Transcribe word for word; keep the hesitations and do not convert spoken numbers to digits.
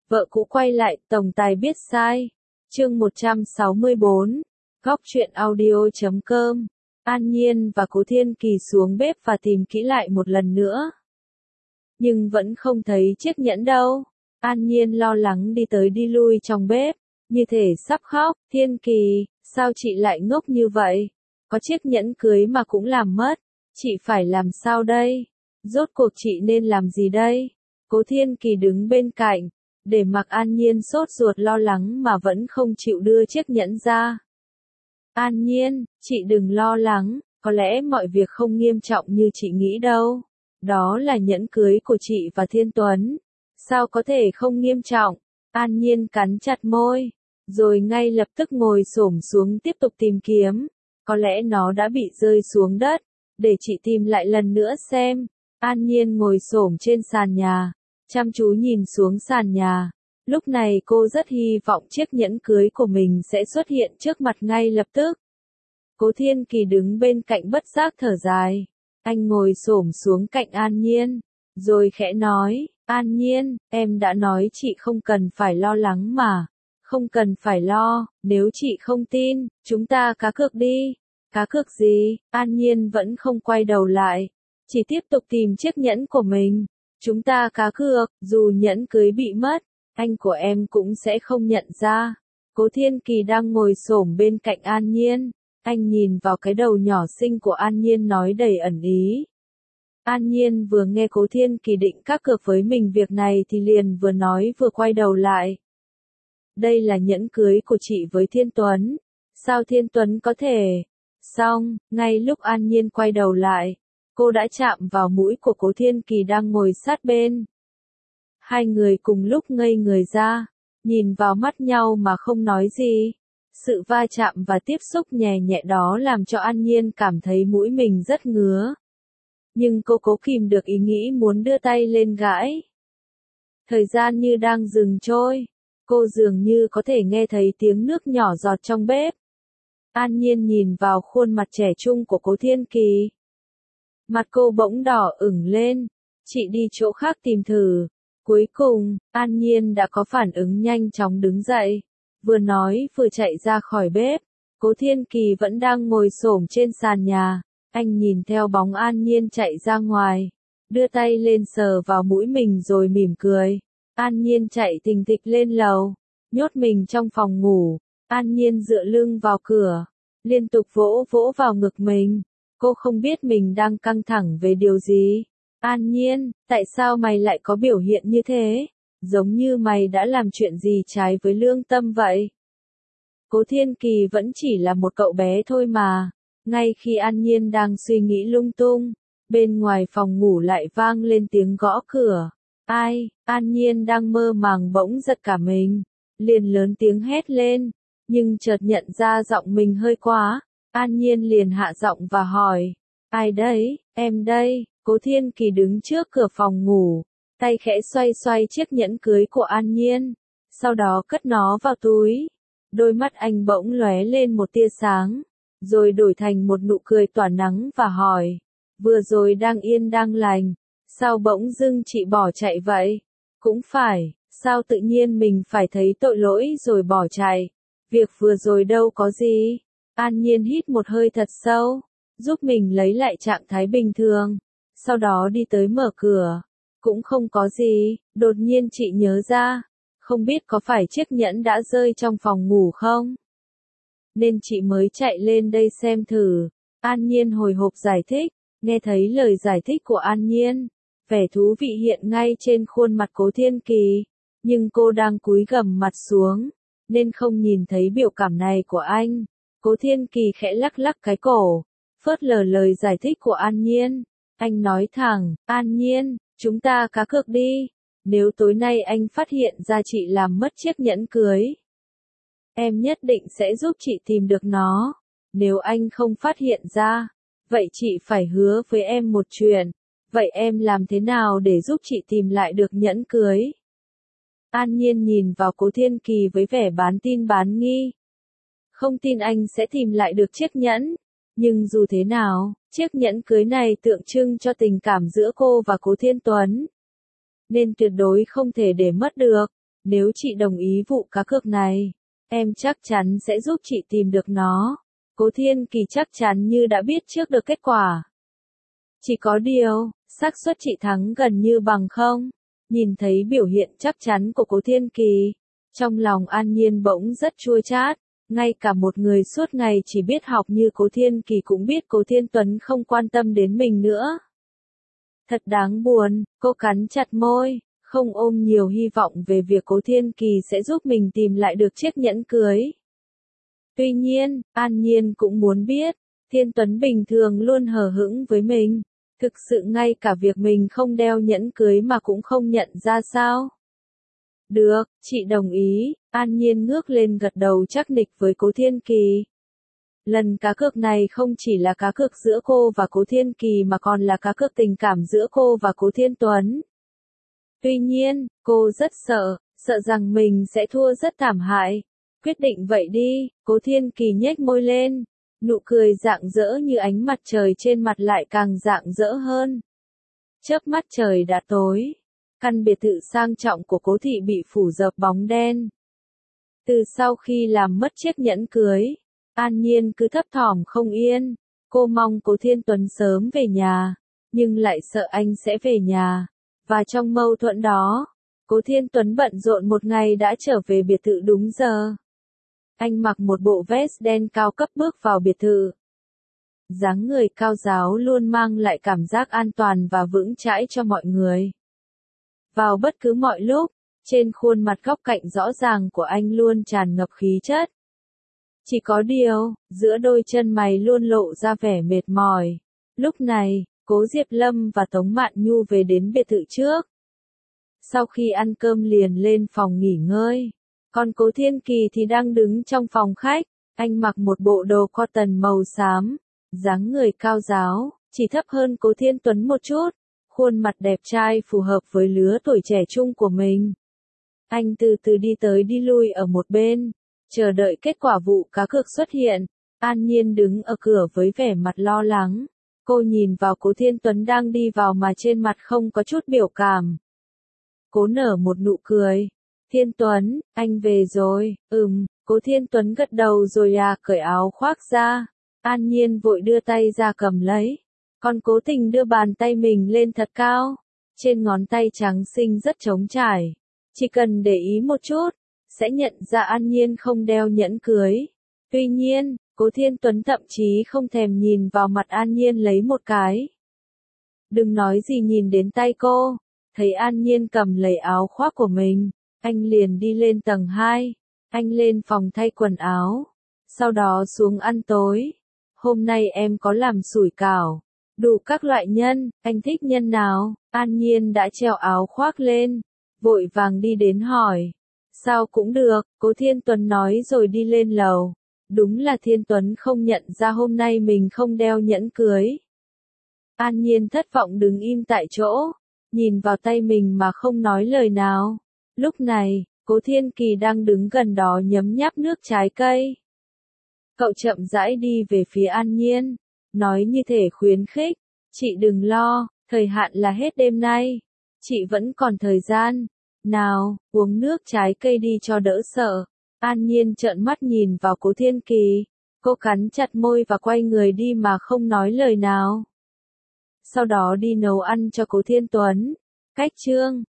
Vợ cũ quay lại, tổng tài biết sai. Chương một trăm sáu mươi bốn. Góc truyện audio chấm com. An Nhiên và Cố Thiên Kỳ xuống bếp và tìm kỹ lại một lần nữa. Nhưng vẫn không thấy chiếc nhẫn đâu. An Nhiên lo lắng đi tới đi lui trong bếp, như thể sắp khóc. Thiên Kỳ, sao chị lại ngốc như vậy? Có chiếc nhẫn cưới mà cũng làm mất. Chị phải làm sao đây? Rốt cuộc chị nên làm gì đây? Cố Thiên Kỳ đứng bên cạnh, để mặc An Nhiên sốt ruột lo lắng mà vẫn không chịu đưa chiếc nhẫn ra. An Nhiên, chị đừng lo lắng, có lẽ mọi việc không nghiêm trọng như chị nghĩ đâu. Đó là nhẫn cưới của chị và Thiên Tuấn. Sao có thể không nghiêm trọng? An Nhiên cắn chặt môi, rồi ngay lập tức ngồi xổm xuống tiếp tục tìm kiếm. Có lẽ nó đã bị rơi xuống đất, để chị tìm lại lần nữa xem. An Nhiên ngồi xổm trên sàn nhà, chăm chú nhìn xuống sàn nhà. Lúc này cô rất hy vọng chiếc nhẫn cưới của mình sẽ xuất hiện trước mặt ngay lập tức. Cố Thiên Kỳ đứng bên cạnh bất giác thở dài. Anh ngồi xổm xuống cạnh An Nhiên, rồi khẽ nói, An Nhiên, em đã nói chị không cần phải lo lắng mà. Không cần phải lo, nếu chị không tin, chúng ta cá cược đi. Cá cược gì? An Nhiên vẫn không quay đầu lại, chỉ tiếp tục tìm chiếc nhẫn của mình. Chúng ta cá cược, dù nhẫn cưới bị mất, anh của em cũng sẽ không nhận ra. Cố Thiên Kỳ đang ngồi xổm bên cạnh An Nhiên. Anh nhìn vào cái đầu nhỏ xinh của An Nhiên nói đầy ẩn ý. An Nhiên vừa nghe Cố Thiên Kỳ định cá cược với mình việc này thì liền vừa nói vừa quay đầu lại. Đây là nhẫn cưới của chị với Thiên Tuấn. Sao Thiên Tuấn có thể? Xong, ngay lúc An Nhiên quay đầu lại, cô đã chạm vào mũi của Cố Thiên Kỳ đang ngồi sát bên. Hai người cùng lúc ngây người ra, nhìn vào mắt nhau mà không nói gì. Sự va chạm và tiếp xúc nhẹ nhẹ đó làm cho An Nhiên cảm thấy mũi mình rất ngứa. Nhưng cô cố kìm được ý nghĩ muốn đưa tay lên gãi. Thời gian như đang dừng trôi, cô dường như có thể nghe thấy tiếng nước nhỏ giọt trong bếp. An Nhiên nhìn vào khuôn mặt trẻ trung của Cố Thiên Kỳ. Mặt cô bỗng đỏ ửng lên, chị đi chỗ khác tìm thử. Cuối cùng, An Nhiên đã có phản ứng nhanh chóng đứng dậy, vừa nói vừa chạy ra khỏi bếp. Cố Thiên Kỳ vẫn đang ngồi xổm trên sàn nhà, anh nhìn theo bóng An Nhiên chạy ra ngoài, đưa tay lên sờ vào mũi mình rồi mỉm cười. An Nhiên chạy thình thịch lên lầu, nhốt mình trong phòng ngủ. An Nhiên dựa lưng vào cửa, liên tục vỗ vỗ vào ngực mình. Cô không biết mình đang căng thẳng về điều gì. An Nhiên, tại sao mày lại có biểu hiện như thế? Giống như mày đã làm chuyện gì trái với lương tâm vậy? Cố Thiên Kỳ vẫn chỉ là một cậu bé thôi mà. Ngay khi An Nhiên đang suy nghĩ lung tung, bên ngoài phòng ngủ lại vang lên tiếng gõ cửa. Ai? An Nhiên đang mơ màng bỗng giật cả mình, liền lớn tiếng hét lên, nhưng chợt nhận ra giọng mình hơi quá. An Nhiên liền hạ giọng và hỏi, ai đấy? Em đây. Cố Thiên Kỳ đứng trước cửa phòng ngủ, tay khẽ xoay xoay chiếc nhẫn cưới của An Nhiên, sau đó cất nó vào túi. Đôi mắt anh bỗng lóe lên một tia sáng, rồi đổi thành một nụ cười tỏa nắng và hỏi, vừa rồi đang yên đang lành, sao bỗng dưng chị bỏ chạy vậy? Cũng phải, sao tự nhiên mình phải thấy tội lỗi rồi bỏ chạy? Việc vừa rồi đâu có gì. An Nhiên hít một hơi thật sâu, giúp mình lấy lại trạng thái bình thường. Sau đó đi tới mở cửa. Cũng không có gì, đột nhiên chị nhớ ra. Không biết có phải chiếc nhẫn đã rơi trong phòng ngủ không? Nên chị mới chạy lên đây xem thử. An Nhiên hồi hộp giải thích. Nghe thấy lời giải thích của An Nhiên, vẻ thú vị hiện ngay trên khuôn mặt Cố Thiên Kỳ. Nhưng cô đang cúi gằm mặt xuống, nên không nhìn thấy biểu cảm này của anh. Cố Thiên Kỳ khẽ lắc lắc cái cổ, phớt lờ lời giải thích của An Nhiên. Anh nói thẳng, An Nhiên, chúng ta cá cược đi. Nếu tối nay anh phát hiện ra chị làm mất chiếc nhẫn cưới, em nhất định sẽ giúp chị tìm được nó. Nếu anh không phát hiện ra, vậy chị phải hứa với em một chuyện. Vậy em làm thế nào để giúp chị tìm lại được nhẫn cưới? An Nhiên nhìn vào Cố Thiên Kỳ với vẻ bán tin bán nghi. Không tin anh sẽ tìm lại được chiếc nhẫn. Nhưng dù thế nào, chiếc nhẫn cưới này tượng trưng cho tình cảm giữa cô và Cố Thiên Tuấn, nên tuyệt đối không thể để mất được. Nếu chị đồng ý vụ cá cược này, em chắc chắn sẽ giúp chị tìm được nó. Cố Thiên Kỳ chắc chắn như đã biết trước được kết quả. Chỉ có điều, xác suất chị thắng gần như bằng không. Nhìn thấy biểu hiện chắc chắn của Cố Thiên Kỳ, trong lòng An Nhiên bỗng rất chua chát. Ngay cả một người suốt ngày chỉ biết học như Cố Thiên Kỳ cũng biết Cố Thiên Tuấn không quan tâm đến mình nữa. Thật đáng buồn, cô cắn chặt môi, không ôm nhiều hy vọng về việc Cố Thiên Kỳ sẽ giúp mình tìm lại được chiếc nhẫn cưới. Tuy nhiên, An Nhiên cũng muốn biết, Thiên Tuấn bình thường luôn hờ hững với mình, thực sự ngay cả việc mình không đeo nhẫn cưới mà cũng không nhận ra sao? Được, chị đồng ý, An Nhiên ngước lên gật đầu chắc nịch với Cố Thiên Kỳ. Lần cá cược này không chỉ là cá cược giữa cô và Cố Thiên Kỳ mà còn là cá cược tình cảm giữa cô và Cố Thiên Tuấn. Tuy nhiên, cô rất sợ, sợ rằng mình sẽ thua rất thảm hại. Quyết định vậy đi, Cố Thiên Kỳ nhếch môi lên, nụ cười rạng rỡ như ánh mặt trời trên mặt lại càng rạng rỡ hơn. Chớp mắt trời đã tối, căn biệt thự sang trọng của Cố thị bị phủ dập bóng đen. Từ sau khi làm mất chiếc nhẫn cưới, An Nhiên cứ thấp thỏm không yên, cô mong Cố Thiên Tuấn sớm về nhà, nhưng lại sợ anh sẽ về nhà, và trong mâu thuẫn đó, Cố Thiên Tuấn bận rộn một ngày đã trở về biệt thự đúng giờ. Anh mặc một bộ vest đen cao cấp bước vào biệt thự. Dáng người cao ráo luôn mang lại cảm giác an toàn và vững chãi cho mọi người. Vào bất cứ mọi lúc, trên khuôn mặt góc cạnh rõ ràng của anh luôn tràn ngập khí chất. Chỉ có điều, giữa đôi chân mày luôn lộ ra vẻ mệt mỏi. Lúc này, Cố Diệp Lâm và Tống Mạn Nhu về đến biệt thự trước. Sau khi ăn cơm liền lên phòng nghỉ ngơi. Còn Cố Thiên Kỳ thì đang đứng trong phòng khách. Anh mặc một bộ đồ cotton màu xám, dáng người cao ráo, chỉ thấp hơn Cố Thiên Tuấn một chút. Khuôn mặt đẹp trai phù hợp với lứa tuổi trẻ trung của mình. Anh từ từ đi tới đi lui ở một bên, chờ đợi kết quả vụ cá cược xuất hiện. An Nhiên đứng ở cửa với vẻ mặt lo lắng. Cô nhìn vào Cố Thiên Tuấn đang đi vào mà trên mặt không có chút biểu cảm. Cố nở một nụ cười. Thiên Tuấn, anh về rồi, ừm, Cố Thiên Tuấn gật đầu rồi à cởi áo khoác ra. An Nhiên vội đưa tay ra cầm lấy. Còn Cố Tình đưa bàn tay mình lên thật cao. Trên ngón tay trắng xinh rất trống trải. Chỉ cần để ý một chút, sẽ nhận ra An Nhiên không đeo nhẫn cưới. Tuy nhiên, Cố Thiên Tuấn thậm chí không thèm nhìn vào mặt An Nhiên lấy một cái. Đừng nói gì nhìn đến tay cô. Thấy An Nhiên cầm lấy áo khoác của mình, anh liền đi lên tầng hai. Anh lên phòng thay quần áo, sau đó xuống ăn tối. Hôm nay em có làm sủi cảo, đủ các loại nhân, anh thích nhân nào? An Nhiên đã treo áo khoác lên, vội vàng đi đến hỏi. Sao cũng được, Cố Thiên Tuấn nói rồi đi lên lầu. Đúng là Thiên Tuấn không nhận ra hôm nay mình không đeo nhẫn cưới. An Nhiên thất vọng đứng im tại chỗ, nhìn vào tay mình mà không nói lời nào. Lúc này, Cố Thiên Kỳ đang đứng gần đó nhấm nháp nước trái cây. Cậu chậm rãi đi về phía An Nhiên, nói như thể khuyến khích, chị đừng lo, thời hạn là hết đêm nay, chị vẫn còn thời gian, nào, uống nước trái cây đi cho đỡ sợ. An Nhiên trợn mắt nhìn vào Cố Thiên Kỳ, cô cắn chặt môi và quay người đi mà không nói lời nào. Sau đó đi nấu ăn cho Cố Thiên Tuấn. Cách chương